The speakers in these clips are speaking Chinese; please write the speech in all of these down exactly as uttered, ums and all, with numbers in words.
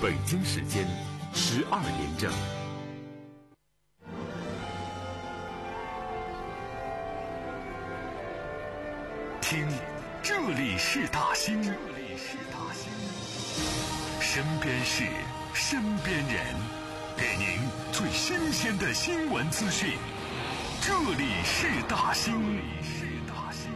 北京时间十二点整。听，这里是大兴，这里是大兴，身边事，身边人，给您最新鲜的新闻资讯。这里是大兴，这里是大兴。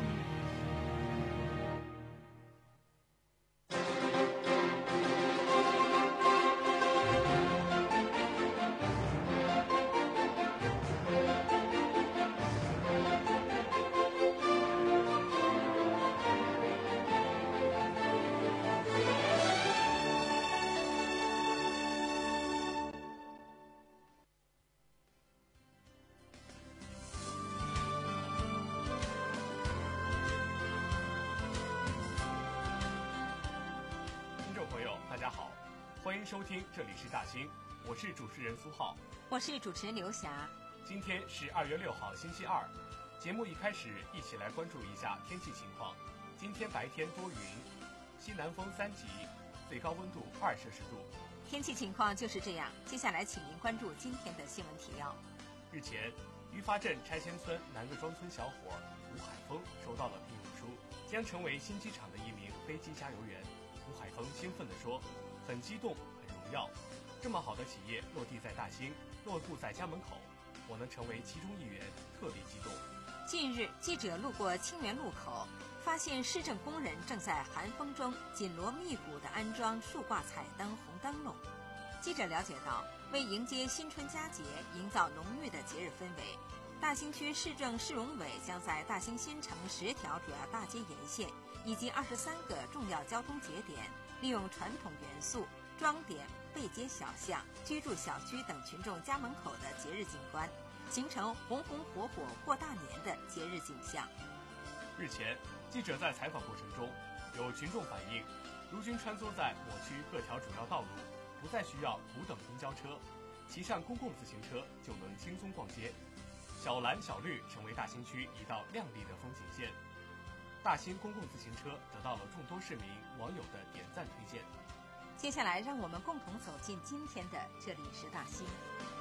大家好，欢迎收听，这里是大兴，我是主持人苏浩， 我是主持人刘霞。 今天是二月六号，星期二。节目一开始，一起来关注一下天气情况。今天白天多云，西南风三级，最高温度二摄氏度。 天气情况就是这样。接下来，请您关注今天的新闻提要。 日前，于发镇拆迁村南各庄村小伙吴海峰收到了聘用书，将成为新机场的一名飞机加油员。吴海峰兴奋地说：“很激动，很荣耀，这么好的企业落地在大兴，落户在家门口，我能成为其中一员，特别激动。” 近日，记者路过清源路口，发现市政工人正在寒风中紧锣密鼓地安装竖挂彩灯、红灯笼。记者了解到，为迎接新春佳节，营造浓郁的节日氛围，大兴区市政市容委将在大兴新城十条主要大街沿线以及二十三个重要交通节点，利用传统元素装点背街小巷、居住小区等群众家门口的节日景观，形成红红火火过大年的节日景象。 日前，记者在采访过程中，有群众反映，如今穿梭在某区各条主要道路，不再需要苦等公交车，骑上公共自行车就能轻松逛街。小蓝小绿成为大兴区一道亮丽的风景线，大兴公共自行车得到了众多市民网友的点赞推荐。 接下来，让我们共同走进今天的这里是大兴。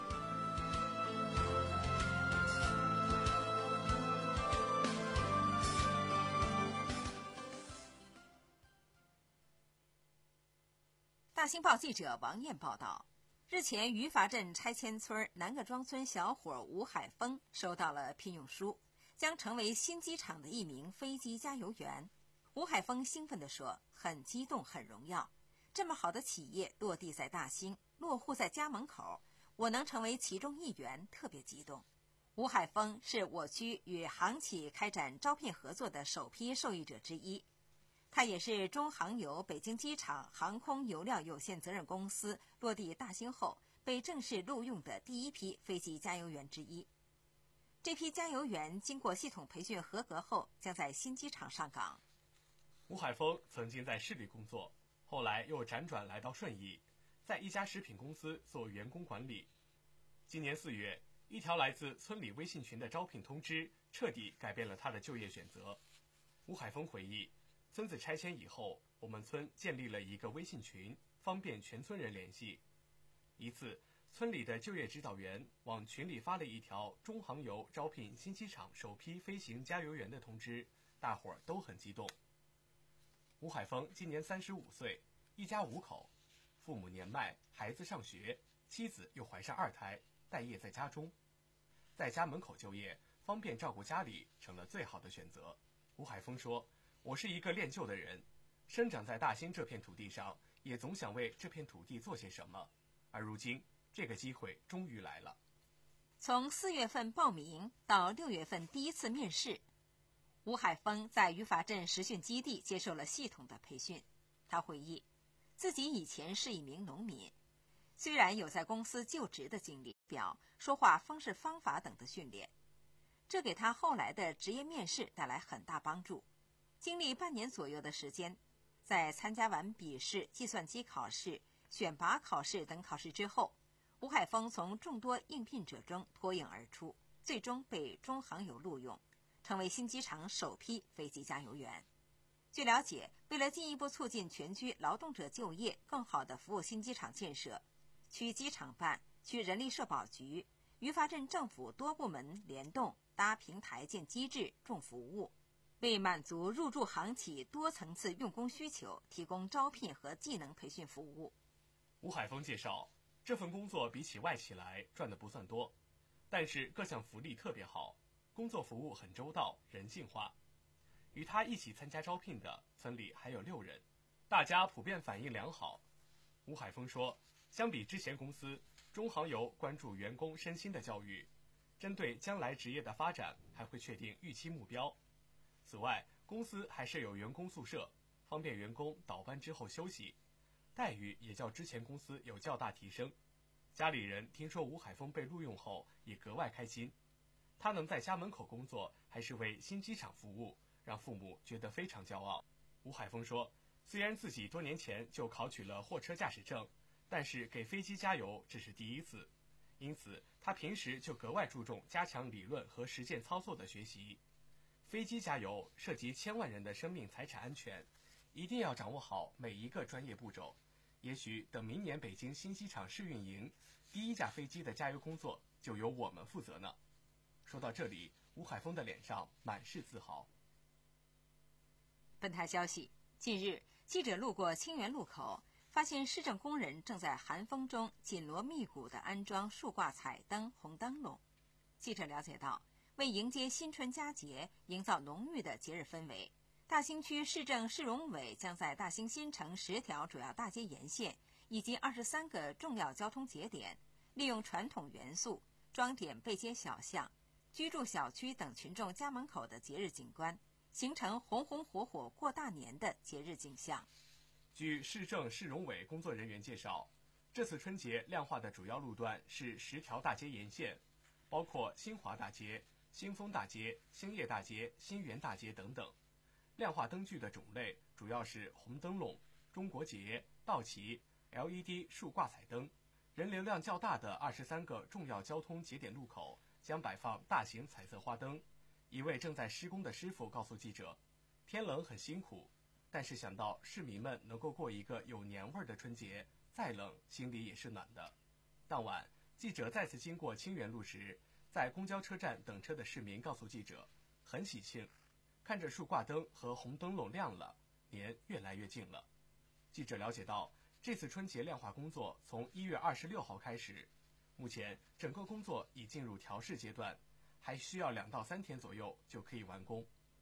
大兴报记者王燕报道。日前，于发镇拆迁村南各庄村小伙吴海峰收到了聘用书，将成为新机场的一名飞机加油员。吴海峰兴奋地说：“很激动，很荣耀，这么好的企业落地在大兴，落户在家门口，我能成为其中一员，特别激动。”吴海峰是我区与航企开展招聘合作的首批受益者之一。他也是中航油北京机场航空油料有限责任公司落地大兴后被正式录用的第一批飞机加油员之一。这批加油员经过系统培训合格后，将在新机场上岗。 吴海峰曾经在市里工作，后来又辗转来到顺义，在一家食品公司做员工管理。今年四月，一条来自村里微信群的招聘通知彻底改变了他的就业选择。吴海峰回忆，村子拆迁以后，我们村建立了一个微信群，方便全村人联系。一次，村里的就业指导员往群里发了一条中航油招聘新机场首批飞行加油员的通知，大伙儿都很激动。吴海峰今年三十五岁，一家五口，父母年迈，孩子上学，妻子又怀上二胎，待业在家中，在家门口就业，方便照顾家里，成了最好的选择。吴海峰说：“我是一个恋旧的人，生长在大兴这片土地上，也总想为这片土地做些什么。而如今，这个机会终于来了。” 从四月份报名到六月份第一次面试，吴海峰在于发镇实训基地接受了系统的培训。他回忆，自己以前是一名农民，虽然有在公司就职的经历，表说话方式方法等的训练，这给他后来的职业面试带来很大帮助。经历半年左右的时间，在参加完笔试、计算机考试、选拔考试等考试之后，吴海峰从众多应聘者中脱颖而出，最终被中航油录用，成为新机场首批飞机加油员。据了解， 为了进一步促进全区劳动者就业，更好地服务新机场建设，区机场办、区人力社保局、于发镇政府多部门联动搭平台建机制重服务，为满足入驻航企多层次用工需求提供招聘和技能培训服务。 吴海峰介绍，这份工作比起外企来赚的不算多，但是各项福利特别好，工作服务很周到人性化。与他一起参加招聘的村里还有六人，大家普遍反应良好。吴海峰说，相比之前公司，中航油关注员工身心的教育，针对将来职业的发展还会确定预期目标。此外，公司还设有员工宿舍，方便员工倒班之后休息，待遇也较之前公司有较大提升。家里人听说吴海峰被录用后也格外开心，他能在家门口工作，还是为新机场服务，让父母觉得非常骄傲。吴海峰说，虽然自己多年前就考取了货车驾驶证，但是给飞机加油这是第一次，因此他平时就格外注重加强理论和实践操作的学习。飞机加油涉及千万人的生命财产安全，一定要掌握好每一个专业步骤。也许等明年北京新机场试运营，第一架飞机的加油工作就由我们负责呢。说到这里，吴海峰的脸上满是自豪。 本台消息，近日记者路过清源路口，发现市政工人正在寒风中紧锣密鼓地安装竖挂彩灯、红灯笼。记者了解到，为迎接新春佳节，营造浓郁的节日氛围，大兴区市政市容委将在大兴新城十条主要大街沿线以及二十三个重要交通节点，利用传统元素装点背街小巷、居住小区等群众家门口的节日景观，形成红红火火过大年的节日景象。 据市政市容委工作人员介绍，这次春节亮化的主要路段是十条大街沿线，包括新华大街、新丰大街、兴业大街、新源大街等等。亮化灯具的种类主要是红灯笼、中国结、道旗、L E D 竖挂彩灯。人流量较大的二十三个重要交通节点路口将摆放大型彩色花灯。一位正在施工的师傅告诉记者，天冷很辛苦，但是想到市民们能够过一个有年味儿的春节，再冷心里也是暖的。当晚，记者再次经过清源路时，在公交车站等车的市民告诉记者，很喜庆，看着竖挂灯和红灯笼亮了，年越来越近了。记者了解到，这次春节亮化工作从一月二十六号开始，目前整个工作已进入调试阶段，还需要两到三天左右就可以完工。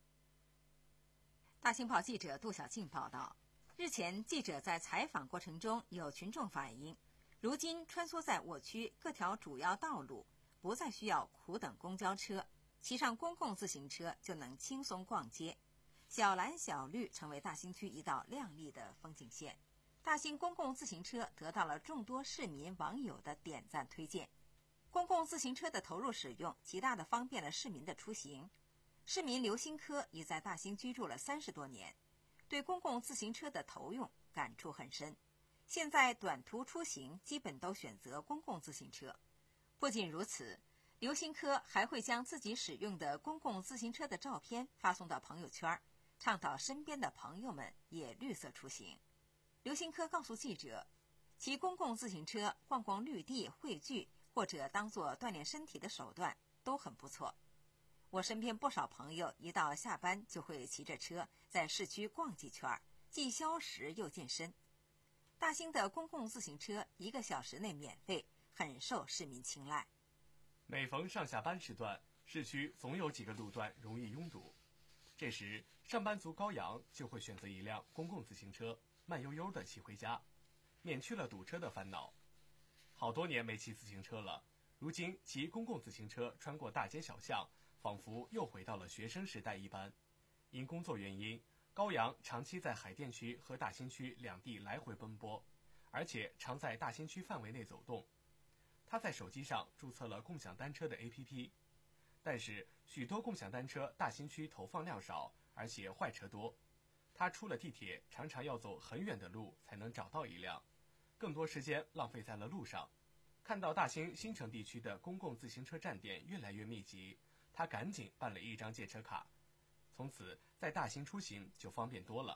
大新报记者杜小静报道，日前记者在采访过程中，有群众反映，如今穿梭在我区各条主要道路，不再需要苦等公交车，骑上公共自行车就能轻松逛街，小蓝小绿成为大兴区一道亮丽的风景线。大兴公共自行车得到了众多市民网友的点赞推荐。公共自行车的投入使用，极大地方便了市民的出行。市民刘新科已在大兴居住了三十多年，对公共自行车的投用感触很深。现在短途出行基本都选择公共自行车。不仅如此，刘新科还会将自己使用的公共自行车的照片发送到朋友圈，倡导身边的朋友们也绿色出行。刘新科告诉记者，骑公共自行车逛逛绿地汇聚，或者当作锻炼身体的手段都很不错。我身边不少朋友一到下班就会骑着车在市区逛几圈，既消食又健身。大兴的公共自行车一个小时内免费，很受市民青睐。 每逢上下班时段，市区总有几个路段容易拥堵，这时上班族高阳就会选择一辆公共自行车，慢悠悠地骑回家，免去了堵车的烦恼。好多年没骑自行车了，如今骑公共自行车穿过大街小巷，仿佛又回到了学生时代一般。因工作原因，高阳长期在海淀区和大兴区两地来回奔波，而且常在大兴区范围内走动。他在手机上注册了共享单车的 A P P， 但是许多共享单车大兴区投放量少，而且坏车多。他出了地铁常常要走很远的路才能找到一辆，更多时间浪费在了路上。看到大兴新城地区的公共自行车站点越来越密集，他赶紧办了一张借车卡，从此在大兴出行就方便多了。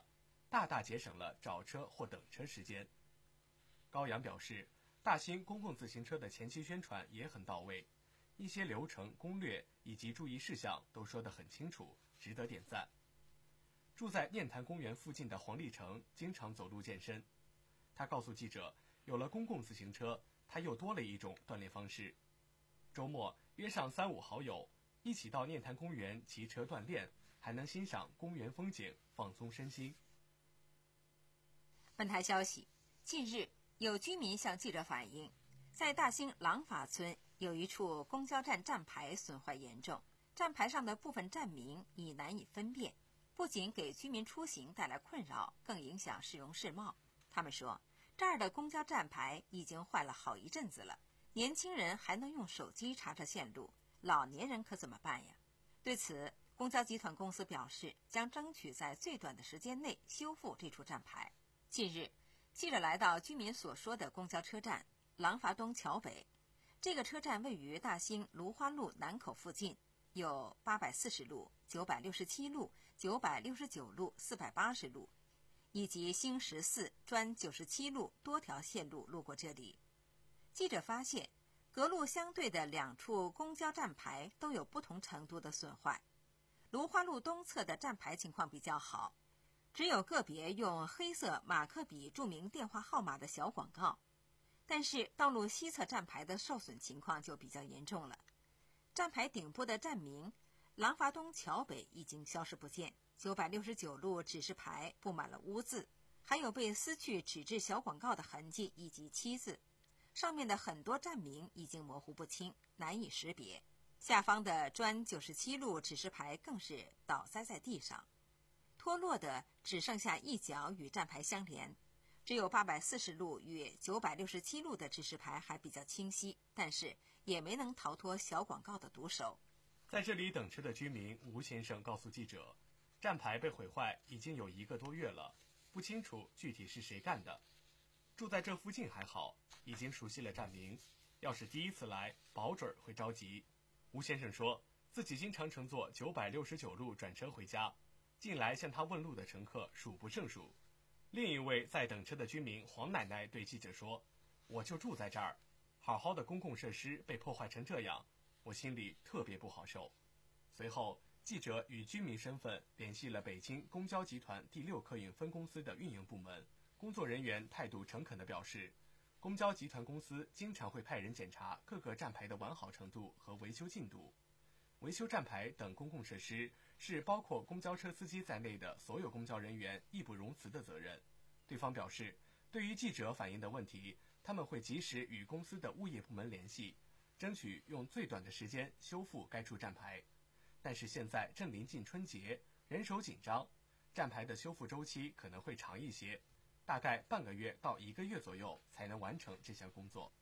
大大节省了找车或等车时间。高阳表示，大兴公共自行车的前期宣传也很到位，一些流程、攻略以及注意事项都说得很清楚，值得点赞。住在念坛公园附近的黄立成经常走路健身，他告诉记者，有了公共自行车，他又多了一种锻炼方式。周末约上三五好友，一起到念坛公园骑车锻炼，还能欣赏公园风景，放松身心。 本台消息，近日有居民向记者反映，在大兴廊坊村有一处公交站站牌损坏严重，站牌上的部分站名已难以分辨，不仅给居民出行带来困扰，更影响市容市貌。他们说，这儿的公交站牌已经坏了好一阵子了，年轻人还能用手机查查线路，老年人可怎么办呀？对此，公交集团公司表示，将争取在最短的时间内修复这处站牌。近日，记者来到居民所说的公交车站廊坊东桥北，这个车站位于大兴芦花路南口附近，有八百四十路、九百六十七路、九百六十九路、四百八十路，以及兴十四、专九十七路多条线路路过这里。记者发现，隔路相对的两处公交站牌都有不同程度的损坏。芦花路东侧的站牌情况比较好，只有个别用黑色马克笔注明电话号码的小广告，但是道路西侧站牌的受损情况就比较严重了。站牌顶部的站名廊坊东桥北已经消失不见，九百六十九路指示牌布满了污渍，还有被撕去纸质小广告的痕迹以及漆字，上面的很多站名已经模糊不清，难以识别。下方的专九十七路指示牌更是倒栽在地上，脱落的只剩下一角与站牌相连，只有八百四十路与九百六十七路的指示牌还比较清晰，但是也没能逃脱小广告的毒手。 在这里等车的居民吴先生告诉记者，站牌被毁坏已经有一个多月了，不清楚具体是谁干的。住在这附近还好，已经熟悉了站名，要是第一次来，保准会着急。吴先生说，自己经常乘坐九百六十九路转车回家，近来向他问路的乘客数不胜数。另一位在等车的居民黄奶奶对记者说，我就住在这儿，好好的公共设施被破坏成这样，我心里特别不好受。随后，记者以居民身份联系了北京公交集团第六客运分公司的运营部门，工作人员态度诚恳地表示，公交集团公司经常会派人检查各个站牌的完好程度和维修进度。维修站牌等公共设施是包括公交车司机在内的所有公交人员义不容辞的责任。对方表示，对于记者反映的问题，他们会及时与公司的物业部门联系，争取用最短的时间修复该处站牌。但是现在正临近春节，人手紧张，站牌的修复周期可能会长一些，大概半个月到一个月左右才能完成这项工作。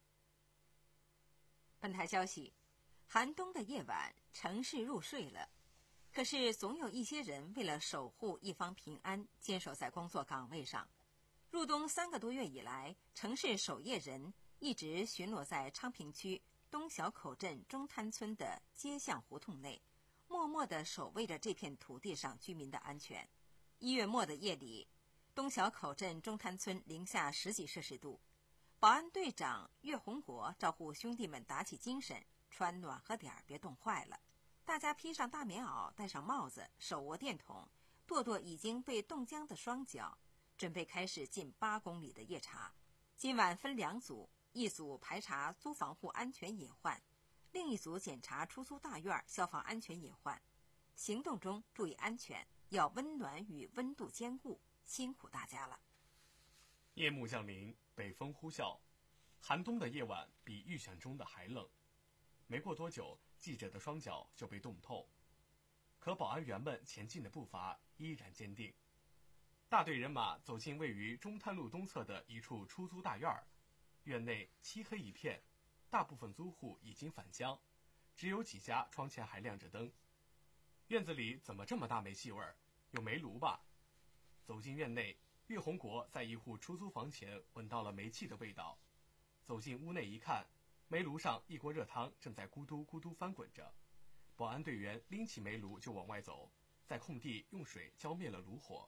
本台消息，寒冬的夜晚，城市入睡了，可是总有一些人为了守护一方平安，坚守在工作岗位上。入冬三个多月以来，城市守夜人一直巡逻在昌平区东小口镇中滩村的街巷胡同内，默默地守卫着这片土地上居民的安全。一月末的夜里，东小口镇中滩村零下十几摄氏度，保安队长岳洪国招呼兄弟们打起精神，穿暖和点儿，别冻坏了。大家披上大棉袄，戴上帽子，手握电筒，跺跺已经被冻僵的双脚，准备开始近八公里的夜查。今晚分两组，一组排查租房户安全隐患，另一组检查出租大院消防安全隐患。行动中注意安全，要温暖与温度兼顾，辛苦大家了。 夜幕降临，北风呼啸，寒冬的夜晚比预想中的还冷。没过多久，记者的双脚就被冻透，可保安员们前进的步伐依然坚定。大队人马走进位于中滩路东侧的一处出租大院儿，院内漆黑一片，大部分租户已经返乡，只有几家窗前还亮着灯。院子里怎么这么大煤气味儿？有煤炉吧？走进院内，岳洪国在一户出租房前闻到了煤气的味道。走进屋内一看，煤炉上一锅热汤正在咕嘟咕嘟翻滚着。保安队员拎起煤炉就往外走，在空地用水浇灭了炉火。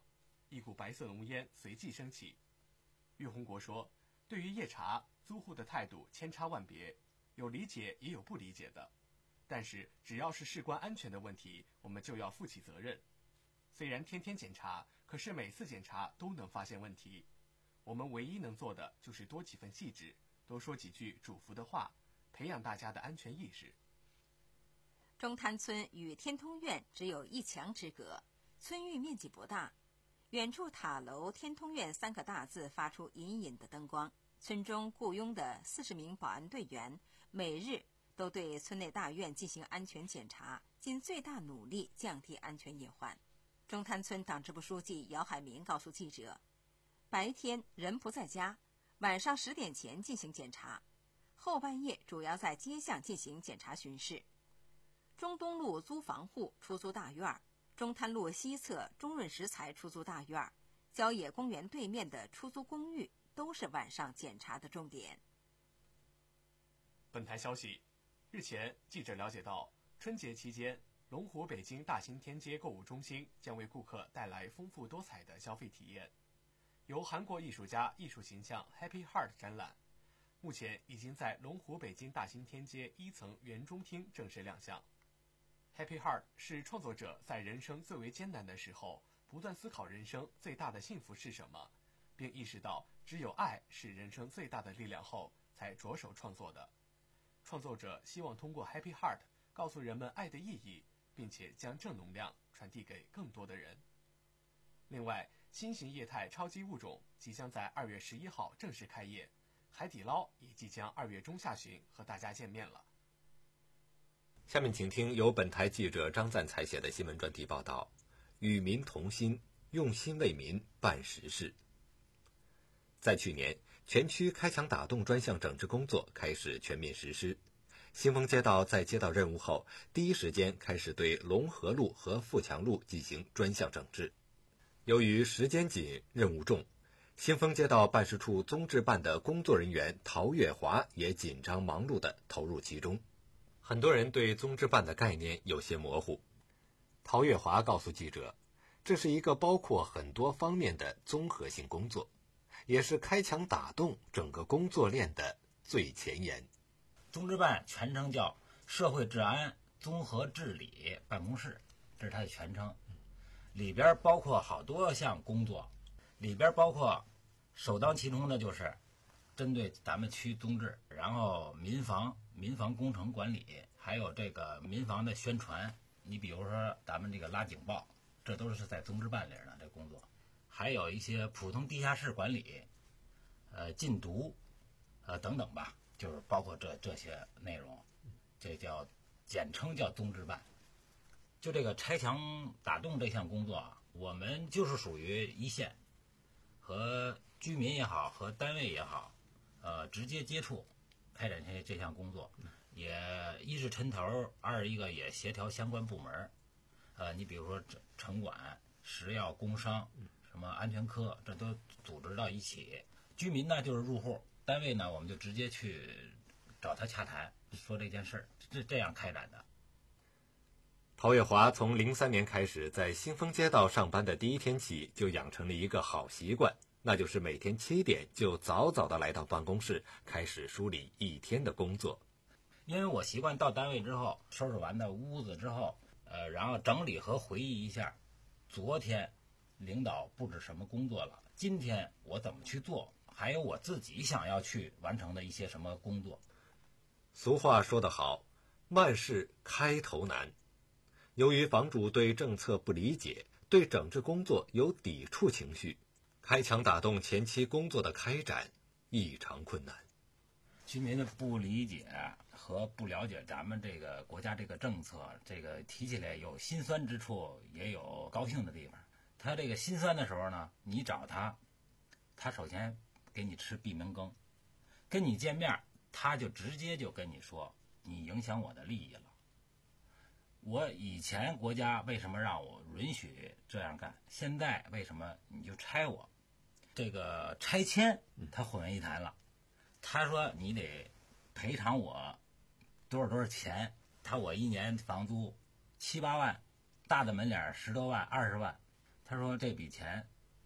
一股白色浓烟随即升起。郁洪国说，对于夜茶，租户的态度千差万别，有理解也有不理解的，但是只要是事关安全的问题，我们就要负起责任。虽然天天检查，可是每次检查都能发现问题，我们唯一能做的就是多几分细致，多说几句嘱咐的话，培养大家的安全意识。 中滩村与天通苑只有一墙之隔，村域面积不大，远处塔楼天通苑三个大字发出隐隐的灯光。村中雇佣的四十名保安队员每日都对村内大院进行安全检查，尽最大努力降低安全隐患。中滩村党支部书记姚海民告诉记者，白天人不在家，晚上十点前进行检查，后半夜主要在街巷进行检查巡视。中东路租房户出租大院，中滩路西侧中润石材出租大院，郊野公园对面的出租公寓都是晚上检查的重点。 本台消息，日前记者了解到，春节期间，龙湖北京大兴天街购物中心将为顾客带来丰富多彩的消费体验。由韩国艺术家艺术形象 Happy Heart 展览，目前已经在龙湖北京大兴天街一层园中厅正式亮相。Happy Heart 是创作者在人生最为艰难的时候，不断思考人生最大的幸福是什么，并意识到只有爱是人生最大的力量后，才着手创作的。创作者希望通过 Happy Heart 告诉人们爱的意义，并且将正能量传递给更多的人。另外，新型液态超级物种即将在二月十一号正式开业，海底捞也即将二月中下旬和大家见面了。 下面请听由本台记者张赞采写的新闻专题报道：与民同心，用心为民办实事。在去年，全区开墙打洞专项整治工作开始全面实施。新丰街道在接到任务后，第一时间开始对龙河路和富强路进行专项整治。由于时间紧、任务重，新丰街道办事处综治办的工作人员陶月华也紧张忙碌地投入其中。很多人对综治办的概念有些模糊。陶月华告诉记者，这是一个包括很多方面的综合性工作，也是开墙打洞整个工作链的最前沿。 综治办全称叫社会治安综合治理办公室，这是它的全称。里边包括好多项工作，里边包括首当其冲的就是针对咱们区综治，然后民防、民防工程管理，还有这个民防的宣传。你比如说咱们这个拉警报，这都是在综治办里的这工作。还有一些普通地下室管理，呃，禁毒，呃等等吧，就是包括这这些内容，这叫简称叫综治办。就这个拆墙打洞这项工作啊，我们就是属于一线，和居民也好，和单位也好，呃，直接接触，开展这这项工作，也一是抻头，二一个也协调相关部门，呃，你比如说城管、食药、工商，什么安全科，这都组织到一起。居民呢就是入户，单位呢我们就直接去找他洽谈，说这件事儿，是这样开展的。 陶月华从零三年开始在新丰街道上班的第一天起，就养成了一个好习惯，那就是每天七点就早早的来到办公室，开始梳理一天的工作。 因为我习惯到单位之后，收拾完的屋子之后，呃，然后整理和回忆一下，昨天领导布置什么工作了，今天我怎么去做，还有我自己想要去完成的一些什么工作。 俗话说得好，万事开头难。由于房主对政策不理解，对整治工作有抵触情绪，开墙打洞前期工作的开展异常困难。 居民的不理解和不了解咱们这个国家这个政策，这个提起来有心酸之处，也有高兴的地方。他这个心酸的时候呢，你找他，他首先给你吃闭门羹，跟你见面，他就直接就跟你说，你影响我的利益了。我以前国家为什么让我允许这样干，现在为什么你就拆我？这个拆迁他混为一谈了，他说你得赔偿我多少多少钱，他我一年房租七八万，大的门脸十多万二十万，他说这笔钱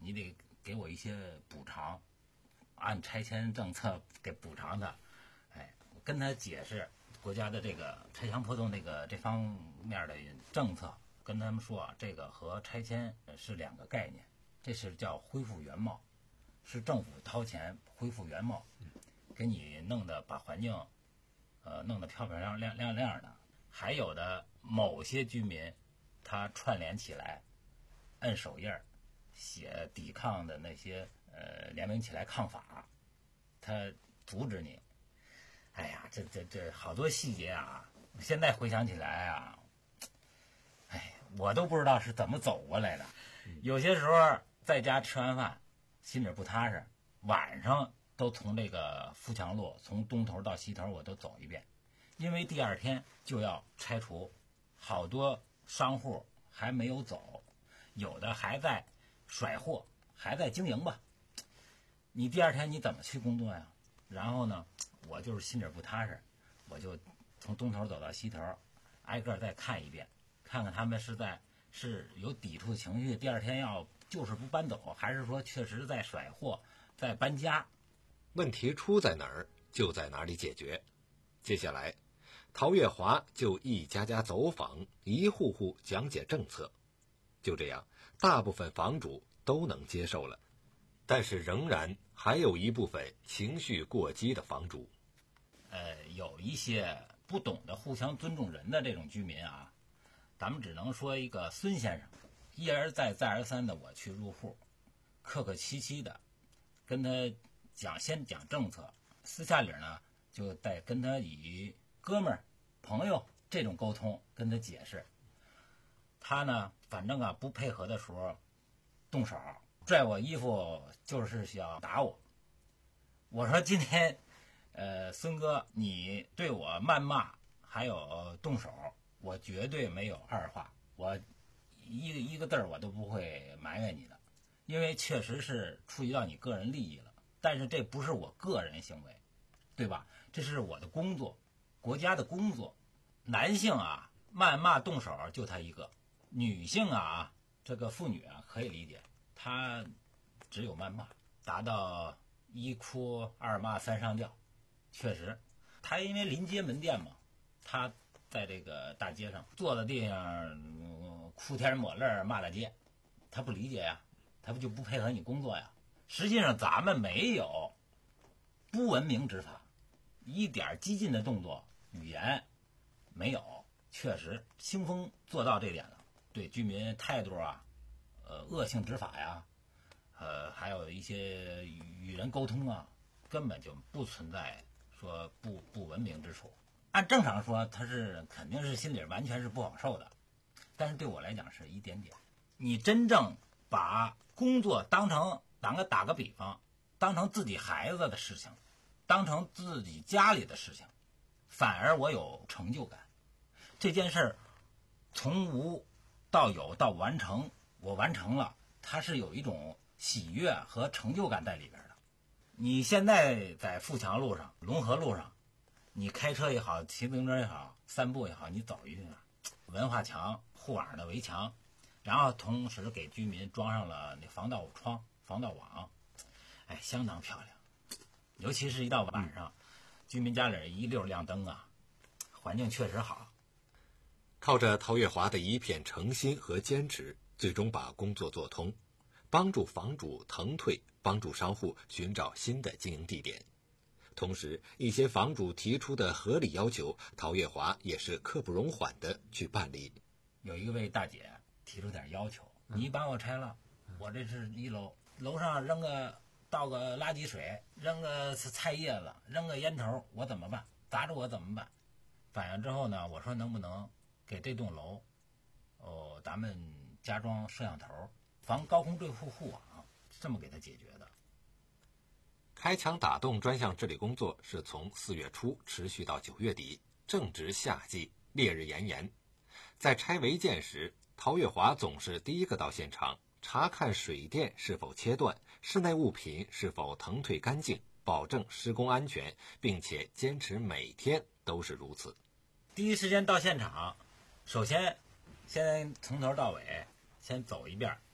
你得给我一些补偿，按拆迁政策给补偿他。哎，我跟他解释国家的这个拆墙破洞这个这方面的政策，跟他们说这个和拆迁是两个概念，这是叫恢复原貌，是政府掏钱恢复原貌，给你弄得把环境呃弄得漂漂亮亮亮亮的。还有的某些居民他串联起来摁手印儿写抵抗的那些呃联名起来抗法，他阻止你。哎呀，这这这好多细节啊！现在回想起来啊，哎，我都不知道是怎么走过来的。有些时候在家吃完饭，心里不踏实，晚上都从这个富强路从东头到西头我都走一遍，因为第二天就要拆除，好多商户还没有走，有的还在甩货，还在经营吧。你第二天你怎么去工作呀？然后呢，我就是心里不踏实，我就从东头走到西头，挨个再看一遍，看看他们是在是有抵触情绪，第二天要就是不搬走，还是说确实在甩货，在搬家。 问题出在哪儿，就在哪里解决。接下来，陶月华就一家家走访，一户户讲解政策。就这样，大部分房主都能接受了。但是仍然还有一部分情绪过激的房主， 呃，有一些不懂得互相尊重人的这种居民啊，咱们只能说一个孙先生，一而再再而三的我去入户，客客气气的跟他讲，先讲政策，私下里呢就得跟他以哥们儿、朋友这种沟通跟他解释。他呢，反正啊不配合的时候动手。拽我衣服就是想打我。我说今天，呃，孙哥，你对我谩骂还有动手，我绝对没有二话，我一个一个字儿我都不会埋怨你的，因为确实是触及到你个人利益了。但是这不是我个人行为，对吧？这是我的工作，国家的工作。男性啊，谩骂动手就他一个；女性啊，这个妇女啊可以理解。他只有谩骂，达到一哭二骂三上吊。确实，他因为临街门店嘛，他在这个大街上坐在地上、嗯、哭天抹泪骂大街，他不理解呀，他不就不配合你工作呀？实际上咱们没有不文明执法，一点激进的动作语言没有，确实兴丰做到这点了，对居民态度啊呃，恶性执法呀，呃，还有一些与人沟通啊，根本就不存在说不不文明之处。按正常说，他是肯定是心里完全是不好受的，但是对我来讲是一点点。你真正把工作当成，打个打个比方，当成自己孩子的事情，当成自己家里的事情，反而我有成就感。这件事儿从无到有到完成。我完成了，它是有一种喜悦和成就感在里边的。你现在在富强路上、龙河路上，你开车也好，骑自行车也好，散步也好，你走一下，文化墙、护网的围墙，然后同时给居民装上了那防盗窗、防盗网，哎，相当漂亮。尤其是一到晚上，居民家里一溜亮灯啊，环境确实好。 靠着陶月华的一片诚心和坚持，最终把工作做通，帮助房主腾退，帮助商户寻找新的经营地点。同时，一些房主提出的合理要求，陶月华也是刻不容缓的去办理。 有一位大姐提出点要求，你把我拆了，我这是一楼，楼上扔个倒个垃圾水，扔个菜叶子，扔个烟头，我怎么办？砸着我怎么办？反映之后呢，我说能不能给这栋楼，哦，咱们加装摄像头，防高空坠护护网，这么给他解决的。 开墙打洞专项治理工作是从四月初持续到九月底，正值夏季，烈日炎炎。在拆违建时，陶月华总是第一个到现场，查看水电是否切断，室内物品是否腾退干净，保证施工安全，并且坚持每天都是如此。 第一时间到现场，首先先从头到尾先走一遍，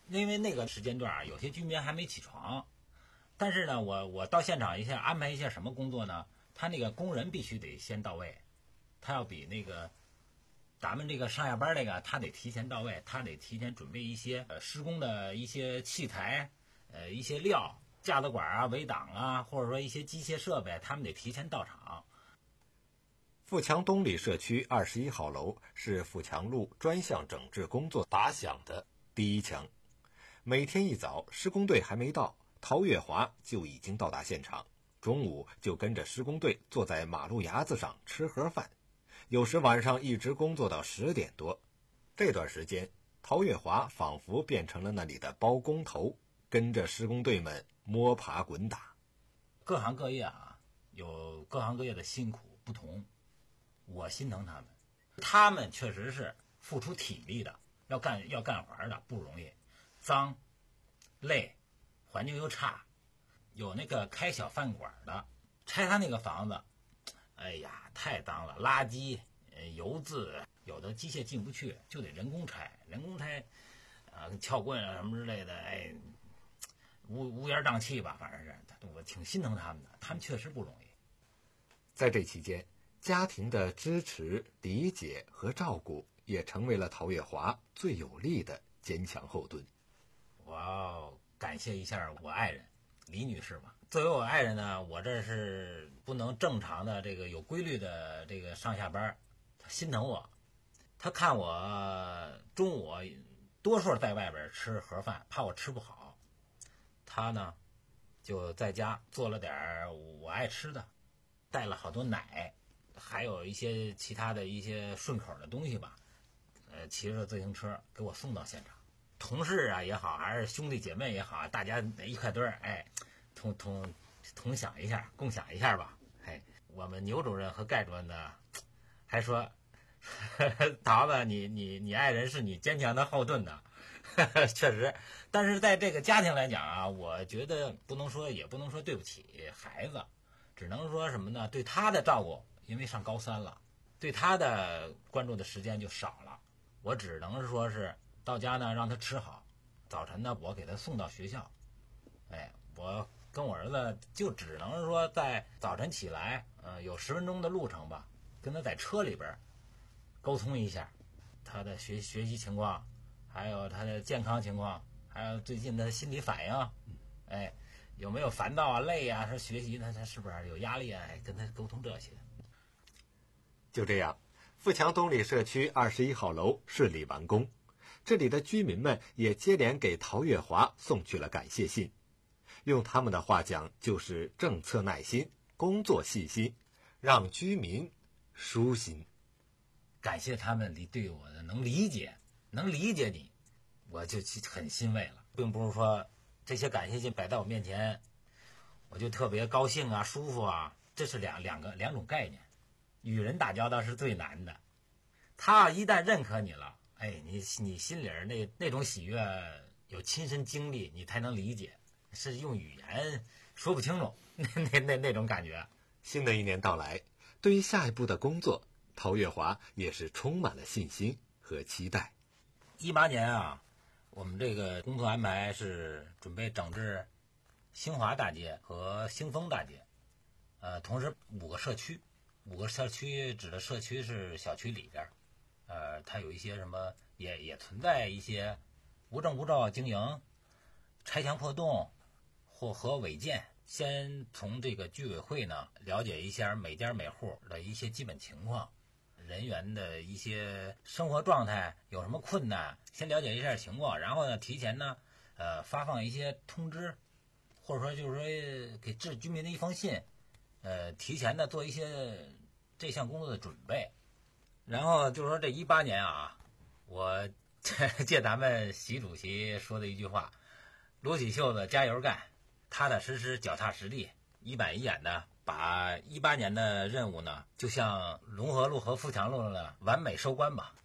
因为那个时间段啊，有些居民还没起床。但是呢，我我到现场一下安排一下什么工作呢？他那个工人必须得先到位，他要比那个咱们这个上下班这个，他得提前到位，他得提前准备一些呃施工的一些器材，呃一些料，架子管啊、围挡啊，或者说一些机械设备，他们得提前到场。 富强东里社区二十一号楼是富强路专项整治工作打响的第一枪。每天一早，施工队还没到，陶月华就已经到达现场，中午就跟着施工队坐在马路牙子上吃盒饭，有时晚上一直工作到十点多。这段时间，陶月华仿佛变成了那里的包工头，跟着施工队们摸爬滚打。 各行各业啊，有各行各业的辛苦不同，我心疼他们，他们确实是付出体力的，要干要干活的，不容易，脏、累，环境又差，有那个开小饭馆的，拆他那个房子，哎呀，太脏了，垃圾、呃、油渍，有的机械进不去，就得人工拆，人工拆，啊，撬棍啊什么之类的，哎，乌乌烟瘴气吧，反正是，我挺心疼他们的，他们确实不容易。 在这期间，家庭的支持、理解和照顾也成为了陶月华最有力的坚强后盾。 我要感谢一下我爱人李女士吧。作为我爱人呢，我这是不能正常的这个有规律的这个上下班，她心疼我，她看我中午多数在外边吃盒饭，怕我吃不好，她呢就在家做了点我爱吃的，带了好多奶，还有一些其他的一些顺口的东西吧，呃，骑着自行车给我送到现场。同事啊也好，还是兄弟姐妹也好，大家一块堆儿，哎，同同同享一下，共享一下吧。哎，我们牛主任和盖主任呢，还说，呵呵桃子，你你你爱人是你坚强的后盾呢，确实。但是在这个家庭来讲啊，我觉得不能说，也不能说对不起孩子，只能说什么呢？对他的照顾，因为上高三了，对他的关注的时间就少了。我只能说是到家呢让他吃好，早晨呢我给他送到学校。哎，我跟我儿子就只能说在早晨起来，呃，有十分钟的路程吧，跟他在车里边沟通一下他的学学习情况，还有他的健康情况，还有最近的心理反应，哎，有没有烦躁啊、累啊？说学习他他是不是有压力啊？哎，跟他沟通这些。 就这样，富强东里社区二十一号楼顺利完工，这里的居民们也接连给陶月华送去了感谢信。用他们的话讲，就是政策耐心，工作细心，让居民舒心。 感谢他们理对我的能理解，能理解你，我就很欣慰了。并不是说这些感谢信摆在我面前，我就特别高兴啊、舒服啊，这是两两个两种概念。与人打交道是最难的，他一旦认可你了，哎，你你心里那那种喜悦，有亲身经历，你才能理解，是用语言说不清楚那那那那种感觉。 新的一年到来，对于下一步的工作，陶月华也是充满了信心和期待。 一八年啊，我们这个工作安排是准备整治兴华大街和兴丰大街，呃，同时五个社区。五个社区指的社区是小区里边，呃，它有一些什么也也存在一些无证无照经营、拆墙破洞或和违建。先从这个居委会呢了解一下每家每户的一些基本情况，人员的一些生活状态有什么困难，先了解一下情况，然后呢提前呢呃发放一些通知，或者说就是说给致居民的一封信。呃，提前的做一些这项工作的准备，然后就是说这一八年啊，我借咱们习主席说的一句话，撸起袖子加油干，踏踏实实脚踏实地，一板一眼的把一八年的任务呢，就像龙河路和富强路呢完美收官吧。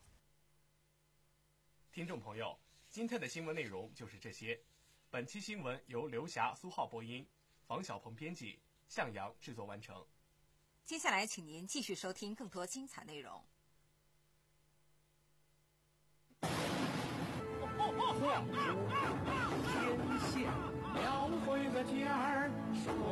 听众朋友，今天的新闻内容就是这些。本期新闻由刘霞、苏浩播音，房小鹏编辑，向阳制作完成。 接下来，请您继续收听更多精彩内容。 晃珠，天线描绘个尖儿。